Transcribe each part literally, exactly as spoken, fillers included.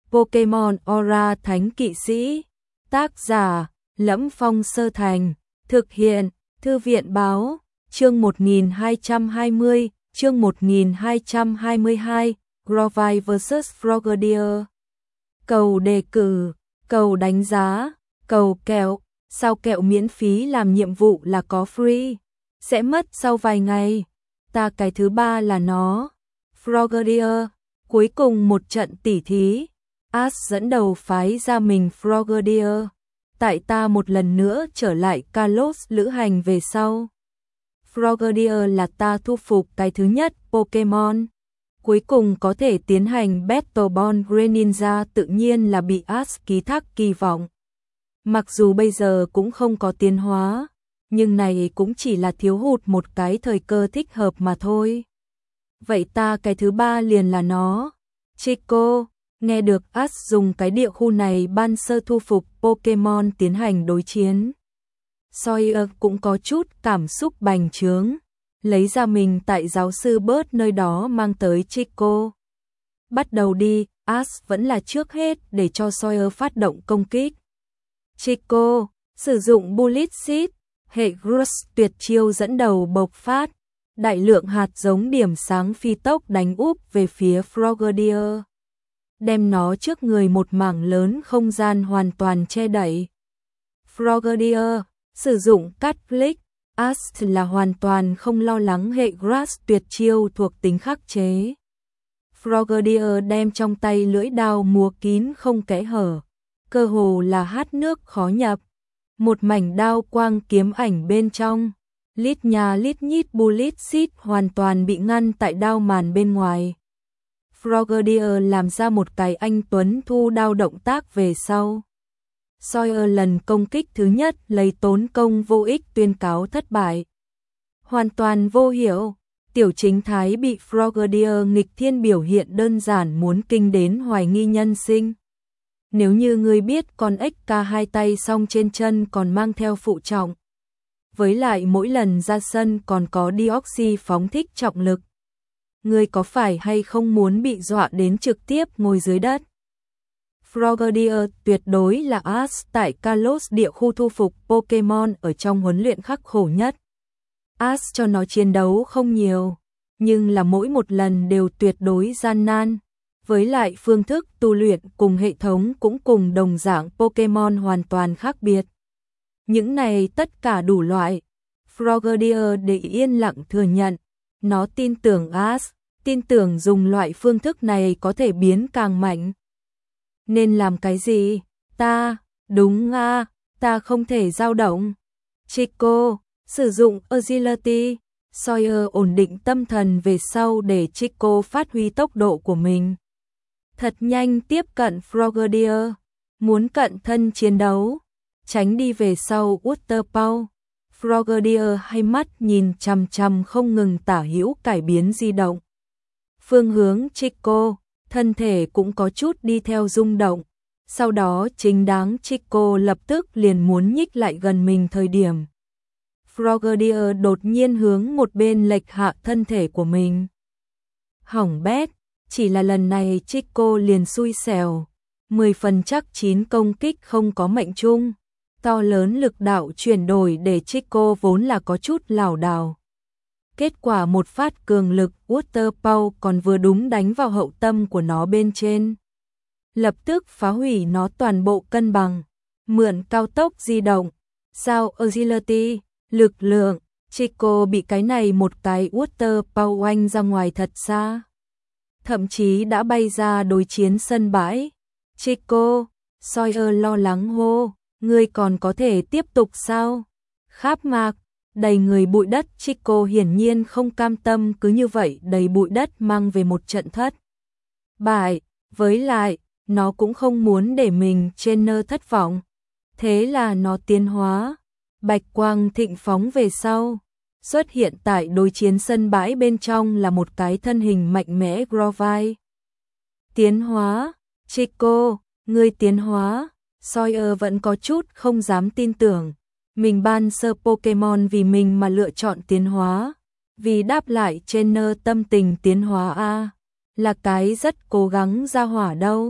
Pokemon Aura Thánh Kỵ Sĩ. Tác giả: Lẫm Phong Sơ Thành. Thực hiện: Thư viện báo. Chương một nghìn hai trăm hai mươi, chương một nghìn hai trăm hai mươi hai, Grovyle versus. Frogadier. Cầu đề cử, cầu đánh giá, cầu kẹo. Sao kẹo miễn phí làm nhiệm vụ là có free, sẽ mất sau vài ngày. Ta cái thứ ba là nó. Frogadier. Cuối cùng một trận tỉ thí, Ash dẫn đầu phái ra mình Frogadier. Tại ta một lần nữa trở lại Kalos lữ hành về sau, Frogadier là ta thu phục cái thứ nhất Pokemon. Cuối cùng có thể tiến hành Battle Bond Greninja tự nhiên là bị Ash ký thác kỳ vọng. Mặc dù bây giờ cũng không có tiến hóa, nhưng này cũng chỉ là thiếu hụt một cái thời cơ thích hợp mà thôi. Vậy ta cái thứ ba liền là nó. Chico. Nghe được Ash dùng cái địa khu này ban sơ thu phục Pokemon tiến hành đối chiến, Sawyer cũng có chút cảm xúc bành trướng, lấy ra mình tại giáo sư Bớt nơi đó mang tới Chico. Bắt đầu đi, Ash vẫn là trước hết để cho Sawyer phát động công kích. Chico sử dụng Bullet Seed, hệ Gross tuyệt chiêu dẫn đầu bộc phát, đại lượng hạt giống điểm sáng phi tốc đánh úp về phía Frogadier, đem nó trước người một mảng lớn không gian hoàn toàn che đậy. Frogadier sử dụng Cut Click, Ash là hoàn toàn không lo lắng hệ Grass tuyệt chiêu thuộc tính khắc chế. Frogadier đem trong tay lưỡi đao múa kín không kẽ hở, cơ hồ là hát nước khó nhập. Một mảnh đao quang kiếm ảnh bên trong, lít nhà lít nhít bullet seed hoàn toàn bị ngăn tại đao màn bên ngoài. Frogadier làm ra một cái anh tuấn thu đao động tác về sau. Sawyer lần công kích thứ nhất lấy tốn công vô ích tuyên cáo thất bại. Hoàn toàn vô hiểu, tiểu chính thái bị Frogadier nghịch thiên biểu hiện đơn giản muốn kinh đến hoài nghi nhân sinh. Nếu như ngươi biết con ếch ca hai tay song trên chân còn mang theo phụ trọng, với lại mỗi lần ra sân còn có Deoxy phóng thích trọng lực, ngươi có phải hay không muốn bị dọa đến trực tiếp ngồi dưới đất? Frogadier tuyệt đối là Ash tại Kalos địa khu thu phục Pokemon ở trong huấn luyện khắc khổ nhất. Ash cho nó chiến đấu không nhiều, nhưng là mỗi một lần đều tuyệt đối gian nan. Với lại phương thức tu luyện cùng hệ thống cũng cùng đồng dạng Pokemon hoàn toàn khác biệt. Những này tất cả đủ loại, Frogadier để yên lặng thừa nhận. Nó tin tưởng Ash, tin tưởng dùng loại phương thức này có thể biến càng mạnh. Nên làm cái gì? Ta, đúng à, ta không thể dao động. Chico, sử dụng Agility. Sawyer ổn định tâm thần về sau để Chico phát huy tốc độ của mình. Thật nhanh tiếp cận Frogadier, muốn cận thân chiến đấu, tránh đi về sau Waterpaw. Frogadier hai mắt nhìn chằm chằm không ngừng tả hữu cải biến di động. Phương hướng Chico, thân thể cũng có chút đi theo rung động. Sau đó chính đáng Chico lập tức liền muốn nhích lại gần mình thời điểm, Frogadier đột nhiên hướng một bên lệch hạ thân thể của mình. Hỏng bét, chỉ là lần này Chico liền xui xẻo, mười phần chắc chín công kích không có mệnh chung. To lớn lực đạo chuyển đổi để Chico vốn là có chút lảo đảo. Kết quả một phát cường lực Waterpaw còn vừa đúng đánh vào hậu tâm của nó bên trên, lập tức phá hủy nó toàn bộ cân bằng. Mượn cao tốc di động, sao Agility, lực lượng, Chico bị cái này một cái Waterpaw oanh ra ngoài thật xa, thậm chí đã bay ra đối chiến sân bãi. Chico, Sawyer lo lắng hô, ngươi còn có thể tiếp tục sao? Kháp mạc, đầy người bụi đất. Chico hiển nhiên không cam tâm cứ như vậy đầy bụi đất mang về một trận thất bại, với lại, nó cũng không muốn để mình trainer thất vọng. Thế là nó tiến hóa, bạch quang thịnh phóng về sau, xuất hiện tại đối chiến sân bãi bên trong là một cái thân hình mạnh mẽ Grovyle. Tiến hóa, Chico, ngươi tiến hóa. Sawyer vẫn có chút không dám tin tưởng, mình ban sơ Pokemon vì mình mà lựa chọn tiến hóa, vì đáp lại trainer tâm tình tiến hóa a, là cái rất cố gắng ra hỏa đâu.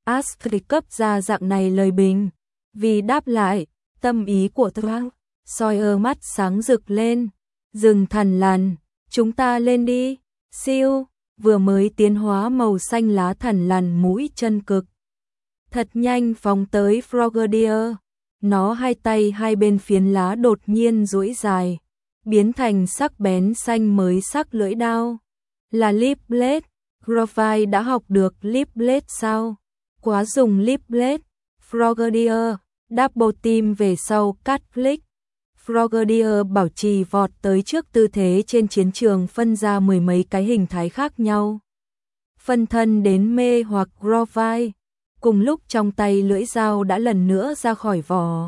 Ashley cấp ra dạng này lời bình. Vì đáp lại, tâm ý của Trump, Sawyer mắt sáng rực lên. Dừng thằn lằn, chúng ta lên đi. Siêu, vừa mới tiến hóa màu xanh lá thằn lằn mũi chân cực. Thật nhanh phóng tới Frogadier. Nó hai tay hai bên phiến lá đột nhiên duỗi dài, biến thành sắc bén xanh mới sắc lưỡi đao. Là Leaf Blade. Grovile đã học được Leaf Blade sao? Quá dùng Leaf Blade. Frogadier, double team về sau cắt click. Frogadier bảo trì vọt tới trước tư thế trên chiến trường phân ra mười mấy cái hình thái khác nhau. Phân thân đến mê hoặc Grovile. Cùng lúc trong tay lưỡi dao đã lần nữa ra khỏi vỏ.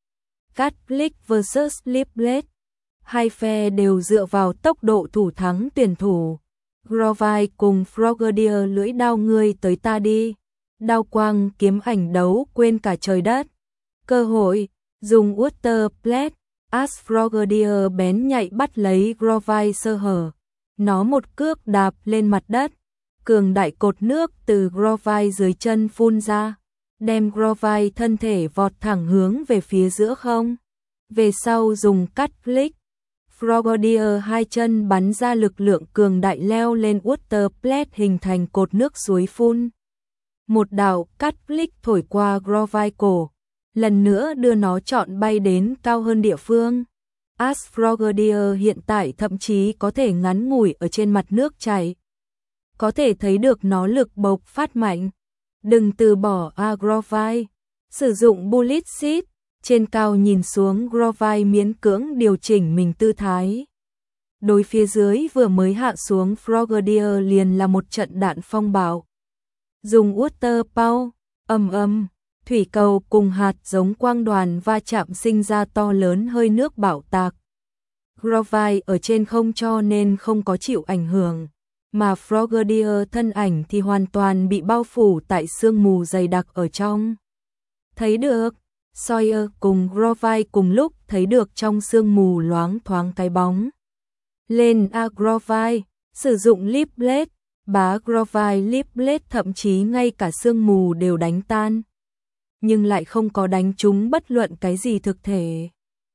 Cắt click versus Leaf Blade. Hai phe đều dựa vào tốc độ thủ thắng tuyển thủ. Grovile cùng Frogadier lưỡi đao ngươi tới ta đi. Đao quang kiếm ảnh đấu quên cả trời đất. Cơ hội, dùng Water Blade. As Frogadier bén nhạy bắt lấy Grovile sơ hở. Nó một cước đạp lên mặt đất. Cường đại cột nước từ Grovile dưới chân phun ra, đem Grovile thân thể vọt thẳng hướng về phía giữa không. Về sau dùng cắt click, Frogadier hai chân bắn ra lực lượng cường đại leo lên Water Blade hình thành cột nước suối phun. Một đạo cắt click thổi qua Grovile cổ, lần nữa đưa nó trọn bay đến cao hơn địa phương. As Frogadier hiện tại thậm chí có thể ngắn ngủi ở trên mặt nước chảy. Có thể thấy được nó lực bộc phát mạnh. Đừng từ bỏ a Grovile. Sử dụng Bullet Seed. Trên cao nhìn xuống Grovile miễn cưỡng điều chỉnh mình tư thái. Đối phía dưới vừa mới hạ xuống Frogadier liền là một trận đạn phong bạo. Dùng Water Pow, ầm ầm, thủy cầu cùng hạt giống quang đoàn va chạm sinh ra to lớn hơi nước bạo tạc. Grovile ở trên không cho nên không có chịu ảnh hưởng. Mà Frogadier thân ảnh thì hoàn toàn bị bao phủ tại sương mù dày đặc ở trong. Thấy được, Sawyer cùng Grovile cùng lúc thấy được trong sương mù loáng thoáng cái bóng. Lên a Grovile, sử dụng Leaf Blade, bá Grovile Leaf Blade thậm chí ngay cả sương mù đều đánh tan. Nhưng lại không có đánh trúng bất luận cái gì thực thể.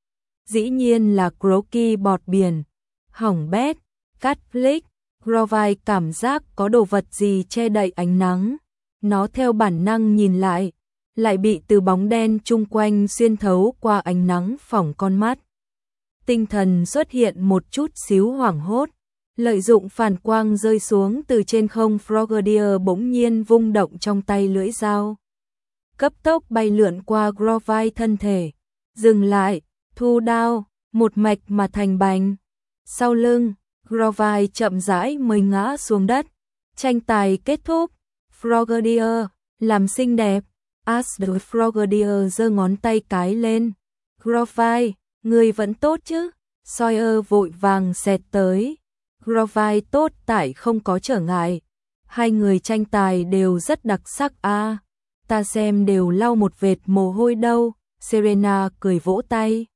Dĩ nhiên là Croaky bọt biển, hỏng bét, cắt click. Grovile cảm giác có đồ vật gì che đậy ánh nắng. Nó theo bản năng nhìn lại, lại bị từ bóng đen chung quanh xuyên thấu qua ánh nắng phỏng con mắt. Tinh thần xuất hiện một chút xíu hoảng hốt. Lợi dụng phản quang rơi xuống từ trên không, Frogadier bỗng nhiên vung động trong tay lưỡi dao. Cấp tốc bay lượn qua Grovile thân thể. Dừng lại, thu đao, một mạch mà thành bành. Sau lưng, Grovile chậm rãi mới ngã xuống đất. Tranh tài kết thúc. Frogadier, làm xinh đẹp. As đối Frogadier giơ ngón tay cái lên. Grovile, người vẫn tốt chứ? Sawyer vội vàng xẹt tới. Grovile tốt tại không có trở ngại. Hai người tranh tài đều rất đặc sắc a. À, ta xem đều lau một vệt mồ hôi đâu. Serena cười vỗ tay.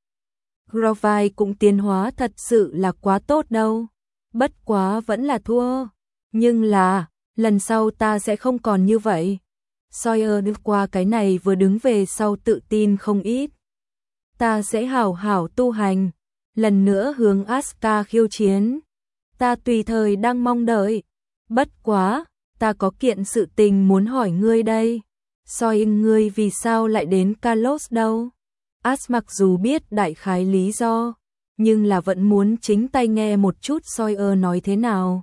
Grovile cũng tiến hóa thật sự là quá tốt đâu. Bất quá vẫn là thua. Nhưng là, lần sau ta sẽ không còn như vậy. Sawyer đi qua cái này vừa đứng về sau tự tin không ít. Ta sẽ hảo hảo tu hành. Lần nữa hướng Asuka khiêu chiến. Ta tùy thời đang mong đợi. Bất quá, ta có kiện sự tình muốn hỏi ngươi đây. Sawyer, ngươi vì sao lại đến Kalos đâu? As mặc dù biết đại khái lý do, nhưng là vẫn muốn chính tay nghe một chút Sawyer nói thế nào.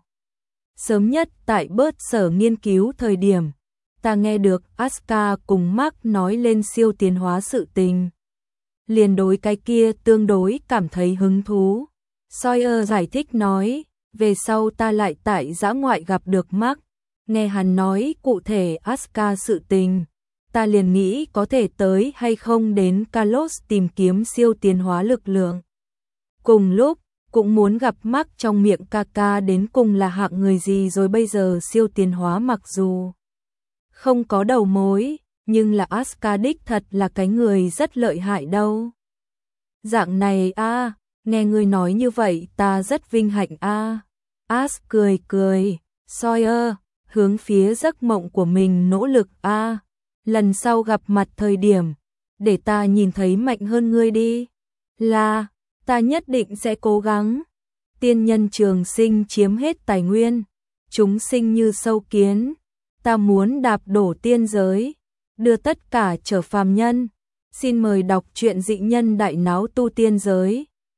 Sớm nhất tại bớt sở nghiên cứu thời điểm, ta nghe được Asuka cùng Mark nói lên siêu tiến hóa sự tình. Liền đối cái kia tương đối cảm thấy hứng thú. Sawyer giải thích nói, về sau ta lại tại dã ngoại gặp được Mark, nghe hắn nói cụ thể Asuka sự tình. Ta liền nghĩ có thể tới hay không đến Kalos tìm kiếm siêu tiến hóa lực lượng. Cùng lúc, cũng muốn gặp Mark trong miệng Kaka đến cùng là hạng người gì rồi bây giờ siêu tiến hóa mặc dù không có đầu mối, nhưng là Asuka đích thật là cái người rất lợi hại đâu. Dạng này a, à, nghe ngươi nói như vậy ta rất vinh hạnh a. À. As cười cười, Sawyer, hướng phía giấc mộng của mình nỗ lực a. À. lần sau gặp mặt thời điểm, để ta nhìn thấy mạnh hơn ngươi đi. Là, ta nhất định sẽ cố gắng. Tiên nhân trường sinh chiếm hết tài nguyên, chúng sinh như sâu kiến, ta muốn đạp đổ tiên giới, đưa tất cả trở phàm nhân. Xin mời đọc truyện Dị Nhân Đại Náo Tu Tiên Giới.